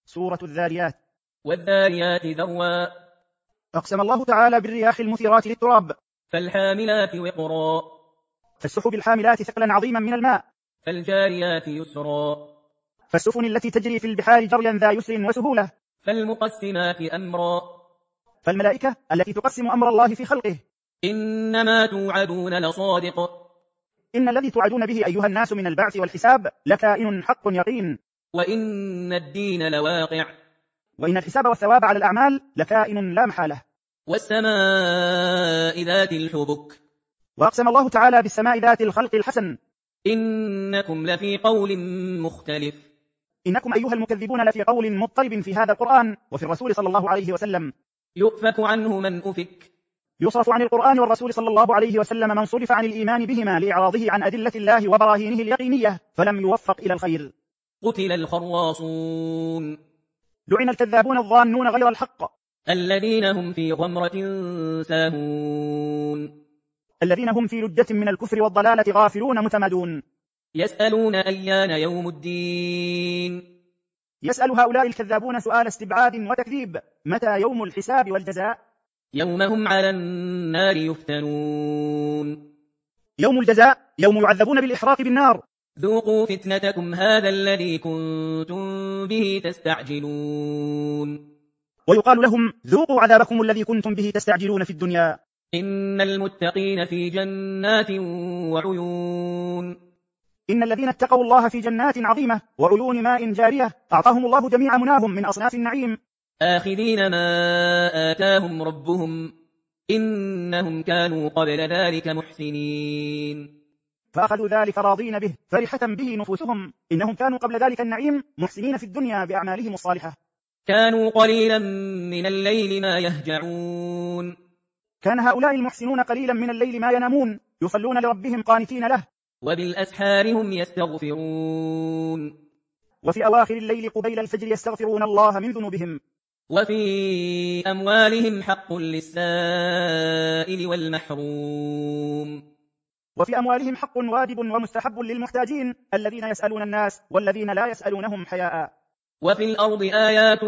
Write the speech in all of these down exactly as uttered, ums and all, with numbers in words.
سورة الذاريات. والذاريات ذروا. أقسم الله تعالى بالرياح المثيرات للتراب. فالحاملات وقرا. فالسحب الحاملات ثقلا عظيما من الماء. فالجاريات يسرا. فالسفن التي تجري في البحار جريا ذا يسر وسهولة. فالمقسمات أمرا. فالملائكة التي تقسم أمر الله في خلقه. إنما توعدون لصادق. إن الذي توعدون به أيها الناس من البعث والحساب لكائن حق يقين. وإن الدين لواقع. وإن الحساب والثواب على الأعمال لكائن لا محالة. والسماء ذات الحبك. وأقسم الله تعالى بالسماء ذات الخلق الحسن. إنكم لفي قول مختلف. إنكم أيها المكذبون لفي قول مضطرب في هذا القرآن وفي الرسول صلى الله عليه وسلم. يؤفك عنه من أفك. يصرف عن القرآن والرسول صلى الله عليه وسلم من صرف عن الإيمان بهما لإعراضه عن أدلة الله وبراهينه اليقينية فلم يوفق إلى الخير. قتل الخراصون. لعن الكذابون الظانون غير الحق. الذين هم في غمرة ساهون. الذين هم في لجة من الكفر والضلالة غافلون متمدون. يسألون أيان يوم الدين. يسأل هؤلاء الكذابون سؤال استبعاد وتكذيب: متى يوم الحساب والجزاء؟ يوم هم على النار يفتنون. يوم الجزاء يوم يعذبون بالإحراق بالنار. ذوقوا فتنتكم هذا الذي كنتم به تستعجلون. ويقال لهم: ذوقوا عذابكم الذي كنتم به تستعجلون في الدنيا. إن المتقين في جنات وعيون. إن الذين اتقوا الله في جنات عظيمة وعيون ماء جارية أعطاهم الله جميع مناهم من أصناف النعيم. آخذين ما آتاهم ربهم إنهم كانوا قبل ذلك محسنين. فأخذوا ذلك راضين به فرحة به نفوسهم إنهم كانوا قبل ذلك النعيم محسنين في الدنيا بأعمالهم الصالحة. كانوا قليلا من الليل ما يهجعون. كان هؤلاء المحسنون قليلا من الليل ما ينامون يصلون لربهم قانتين له. وبالأسحار هم يستغفرون. وفي أواخر الليل قبيل الفجر يستغفرون الله من ذنوبهم. وفي أموالهم حق للسائل والمحروم. وفي أموالهم حق واجب ومستحب للمحتاجين الذين يسألون الناس والذين لا يسألونهم حياء. وفي الأرض آيات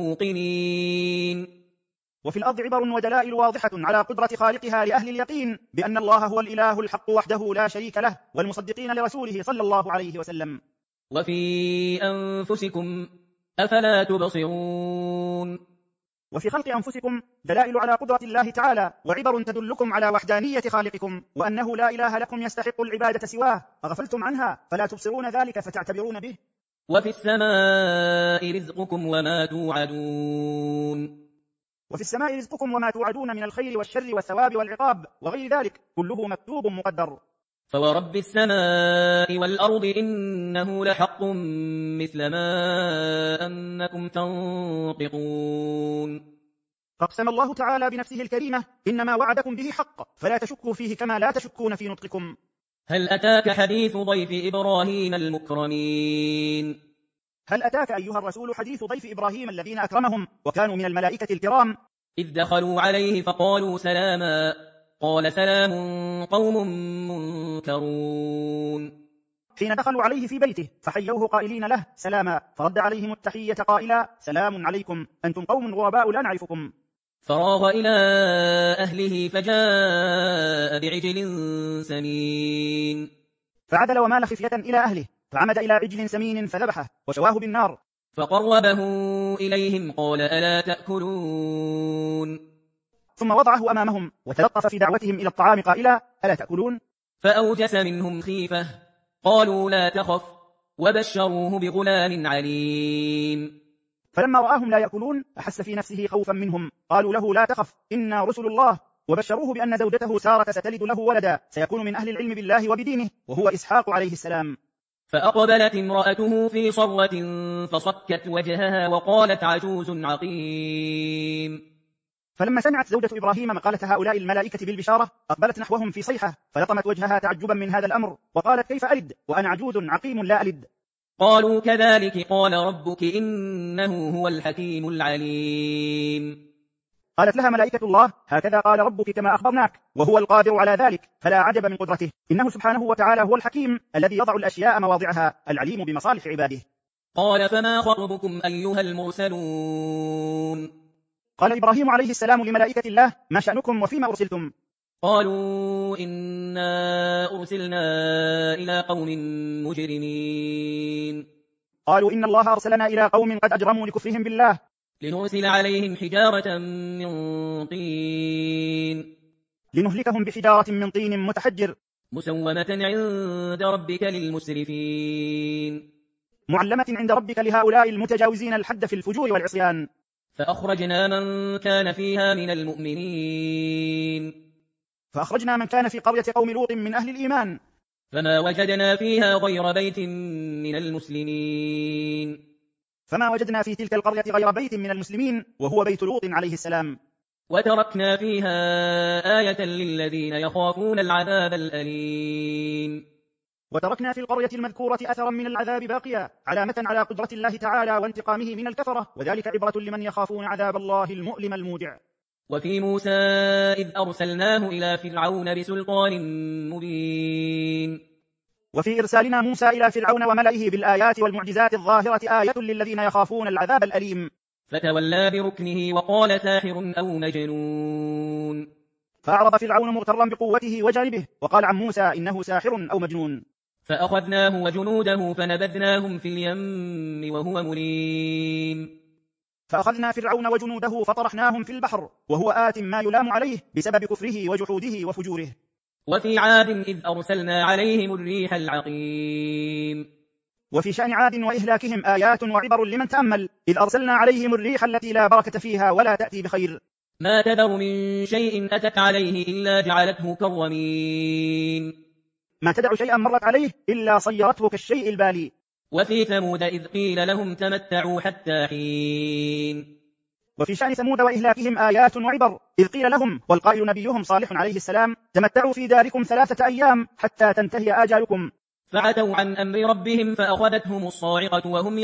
للموقنين. وفي الأرض عبر ودلائل واضحة على قدرة خالقها لأهل اليقين بأن الله هو الإله الحق وحده لا شريك له والمصدقين لرسوله صلى الله عليه وسلم. وفي أنفسكم أفلا تبصرون. وفي خلق أنفسكم دلائل على قدرة الله تعالى وعبر تدلكم على وحدانية خالقكم وأنه لا إله لكم يستحق العبادة سواه أغفلتم عنها فلا تبصرون ذلك فتعتبرون به. وفي السماء رزقكم وما توعدون. وفي السماء رزقكم وما توعدون من الخير والشر والثواب والعقاب وغير ذلك كله مكتوب مقدر. فورب السماء والأرض إنه لحق مثل ما أنكم تنطقون. فاقسم الله تعالى بنفسه الكريمة إنما وعدكم به حق فلا تشكوا فيه كما لا تشكون في نطقكم. هل أتاك حديث ضيف إبراهيم المكرمين. هل أتاك أيها الرسول حديث ضيف إبراهيم الذين أكرمهم وكانوا من الملائكة الكرام. إذ دخلوا عليه فقالوا سلاما قال سلام قوم منكرون. حين دخلوا عليه في بيته فحيوه قائلين له سلاما فرد عليهم التحية قائلا سلام عليكم أنتم قوم غرباء لا نعرفكم. فراغ إلى أهله فجاء بعجل سمين. فعدل ومال خفية إلى أهله فعمد إلى عجل سمين فذبحه وشواه بالنار. فقربه إليهم قال ألا تأكلون. ثم وضعه أمامهم وتلطف في دعوتهم إلى الطعام قائلا ألا تأكلون. فأوجس منهم خيفة قالوا لا تخف وبشروه بغلام عليم. فلما رآهم لا يأكلون أحس في نفسه خوفا منهم قالوا له لا تخف إنا رسل الله وبشروه بأن زوجته سارة ستلد له ولدا سيكون من أهل العلم بالله وبدينه وهو إسحاق عليه السلام. فأقبلت امرأته في صرة فصكت وجهها وقالت عجوز عقيم. فلما سمعت زوجة إبراهيم مقالة هؤلاء الملائكة بالبشارة أقبلت نحوهم في صيحة فلطمت وجهها تعجبا من هذا الأمر وقالت كيف ألد وأنا عجوز عقيم لا ألد. قالوا كذلك قال ربك إنه هو الحكيم العليم. قالت لها ملائكة الله هكذا قال ربك كما أخبرناك وهو القادر على ذلك فلا عجب من قدرته إنه سبحانه وتعالى هو الحكيم الذي يضع الأشياء مواضعها العليم بمصالح عباده. قال فما خطبكم أيها المرسلون قال إبراهيم عليه السلام لملائكة الله: ما شأنكم وفيما أرسلتم؟ قالوا إنا أرسلنا إلى قوم مجرمين قالوا إن الله أرسلنا إلى قوم قد أجرموا لكفرهم بالله لنرسل عليهم حجارة من طين لنهلكهم بحجارة من طين متحجر مسومة عند ربك للمسرفين معلمة عند ربك لهؤلاء المتجاوزين الحد في الفجور والعصيان. فأخرجنا من كان فيها من المؤمنين فأخرجنا من كان في قرية قوم لوط من أهل الإيمان فما وجدنا فيها غير بيت من المسلمين فما وجدنا في تلك القرية غير بيت من المسلمين وهو بيت لوط عليه السلام. وتركنا فيها آية للذين يخافون العذاب الأليم وتركنا في القرية المذكورة أثرا من العذاب باقيا علامة على قدرة الله تعالى وانتقامه من الكفرة، وذلك عبرة لمن يخافون عذاب الله المؤلم الموجع. وفي موسى إذ أرسلناه إلى فرعون بسلطان مبين وفي إرسالنا موسى إلى فرعون وملئه بالآيات والمعجزات الظاهرة آية للذين يخافون العذاب الأليم. فتولى بركنه وقال ساحر أو مجنون فأعرض فرعون مغترا بقوته وجانبه وقال عن موسى إنه ساحر أو مجنون. فأخذناه وجنوده فنبذناهم في اليم وهو مليم فأخذنا فرعون وجنوده فطرحناهم في البحر وهو آت ما يلام عليه بسبب كفره وجحوده وفجوره. وفي عاد إذ أرسلنا عليهم الريح العقيم وفي شأن عاد وإهلاكهم آيات وعبر لمن تأمل، إذ أرسلنا عليهم الريح التي لا بركة فيها ولا تأتي بخير. ما تذر من شيء أتت عليه إلا جعلته كالرميم ما تدع شيئا مرت عليه إلا صيرته كالشيء البالي. وفي ثمود إذ قيل لهم تمتعوا حتى حين وفي شأن ثمود وإهلاكهم آيات وعبر، إذ قيل لهم والقائل نبيهم صالح عليه السلام: تمتعوا في داركم ثلاثة أيام حتى تنتهي آجالكم. فعتوا عن أمر ربهم فأخذتهم الصاعقة وهم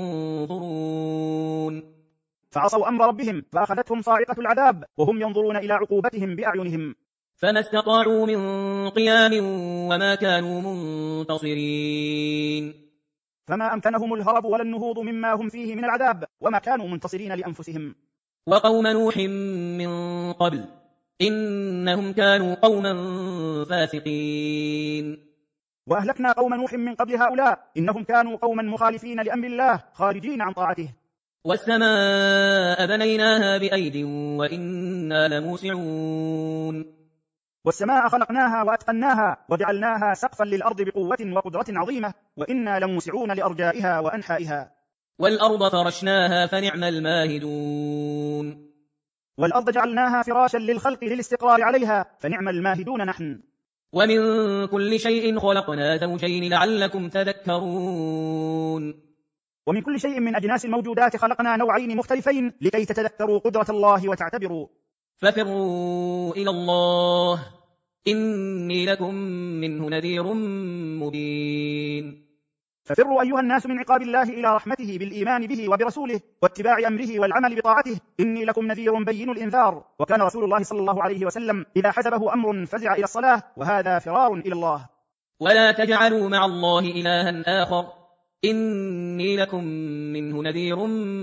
ينظرون فعصوا أمر ربهم فأخذتهم صاعقة العذاب وهم ينظرون إلى عقوبتهم بأعينهم. فما استطاعوا من قيام وما كانوا منتصرين فما أمكنهم الهرب ولا النهوض مما هم فيه من العذاب وما كانوا منتصرين لأنفسهم. وقوم نوح من قبل إنهم كانوا قوما فاسقين وأهلكنا قوم نوح من قبل هؤلاء إنهم كانوا قوما مخالفين لأمر الله خارجين عن طاعته. والسماء بنيناها بأيد وإنا لموسعون والسماء خلقناها وأتقناها وجعلناها سقفا للأرض بقوة وقدرة عظيمة وإنا لموسعون لأرجائها وأنحائها. والأرض فرشناها فنعم الماهدون والأرض جعلناها فراشا للخلق للاستقرار عليها فنعم الماهدون نحن. ومن كل شيء خلقنا زوجين لعلكم تذكرون ومن كل شيء من أجناس الموجودات خلقنا نوعين مختلفين لكي تتذكروا قدرة الله وتعتبروا. ففروا إلى الله إني لكم منه نذير مبين. ففروا أيها الناس من عقاب الله إلى رحمته بالإيمان به وبرسوله واتباع أمره والعمل بطاعته، إني لكم نذير بين الإنذار. وكان رسول الله صلى الله عليه وسلم إذا حزبه أمر فزع إلى الصلاة، وهذا فرار إلى الله. ولا تجعلوا مع الله إلها آخر إني لكم منه نذير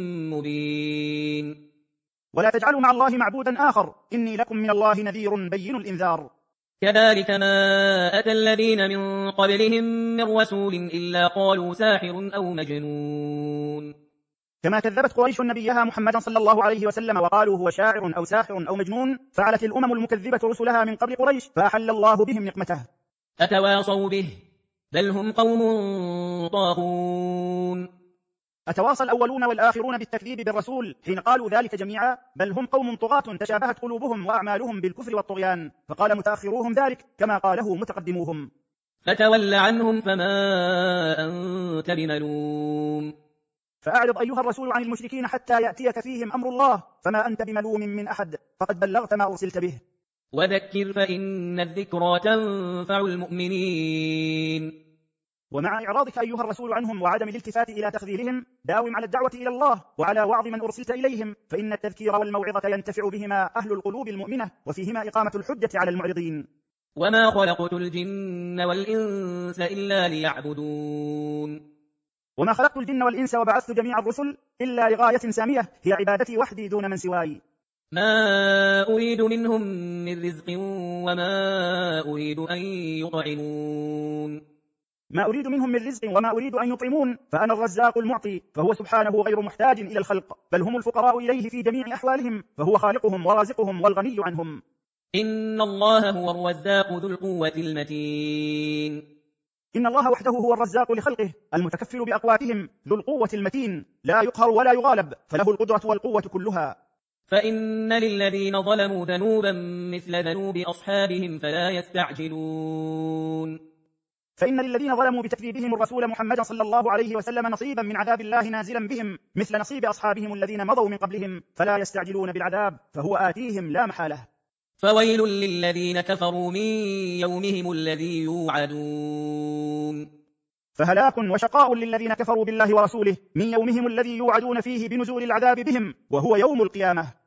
مبين. ولا تجعلوا مع الله معبودا آخر إني لكم من الله نذير بين الإنذار. كذلك ما أتى الذين من قبلهم من رسول إلا قالوا ساحر أو مجنون. كما كذبت قريش نبيها محمدا صلى الله عليه وسلم وقالوا هو شاعر أو ساحر أو مجنون، فعلت الأمم المكذبة رسلها من قبل قريش فأحل الله بهم نقمته. أتواصوا به بل هم قوم طاغون. أتواصى الأولون والآخرون بالتكذيب بالرسول حين قالوا ذلك جميعا؟ بل هم قوم طغاة تشابهت قلوبهم وأعمالهم بالكفر والطغيان، فقال متأخروهم ذلك كما قاله متقدموهم. فتول عنهم فما أنت بملوم. فأعرض أيها الرسول عن المشركين حتى يأتيك فيهم أمر الله، فما أنت بملوم من أحد، فقد بلغت ما أرسلت به. وذكر فإن الذكرى تنفع المؤمنين. ومع إعراضك أيها الرسول عنهم وعدم الالتفات إلى تخذيلهم، داوم على الدعوة إلى الله وعلى وعظ من أرسلت إليهم، فإن التذكير والموعظة ينتفع بهما أهل القلوب المؤمنة، وفيهما إقامة الحجة على المعرضين. وما خلقت الجن والإنس إلا ليعبدون. وما خلقت الجن والإنس وبعثت جميع الرسل إلا لغاية سامية هي عبادتي وحدي دون من سواي. ما أريد منهم من رزق وما أريد أن يطعمون. ما أريد منهم من رزق وما أريد أن يطعمون، فأنا الرزاق المعطي، فهو سبحانه غير محتاج إلى الخلق، بل هم الفقراء إليه في جميع أحوالهم، فهو خالقهم ورازقهم والغني عنهم. إن الله هو الرزاق ذو القوة المتين. إن الله وحده هو الرزاق لخلقه المتكفل بأقواتهم ذو القوة المتين، لا يقهر ولا يغالب، فله القدرة والقوة كلها. فإن للذين ظلموا ذنوبا مثل ذنوب أصحابهم فلا يستعجلون. فإن للذين ظلموا بتكذيبهم الرسول محمد صلى الله عليه وسلم نصيبا من عذاب الله نازلا بهم مثل نصيب أصحابهم الذين مضوا من قبلهم، فلا يستعجلون بالعذاب، فهو آتيهم لا محالة. فويل للذين كفروا من يومهم الذي يوعدون. فهلاك وشقاء للذين كفروا بالله ورسوله من يومهم الذي يوعدون فيه بنزول العذاب بهم، وهو يوم القيامة.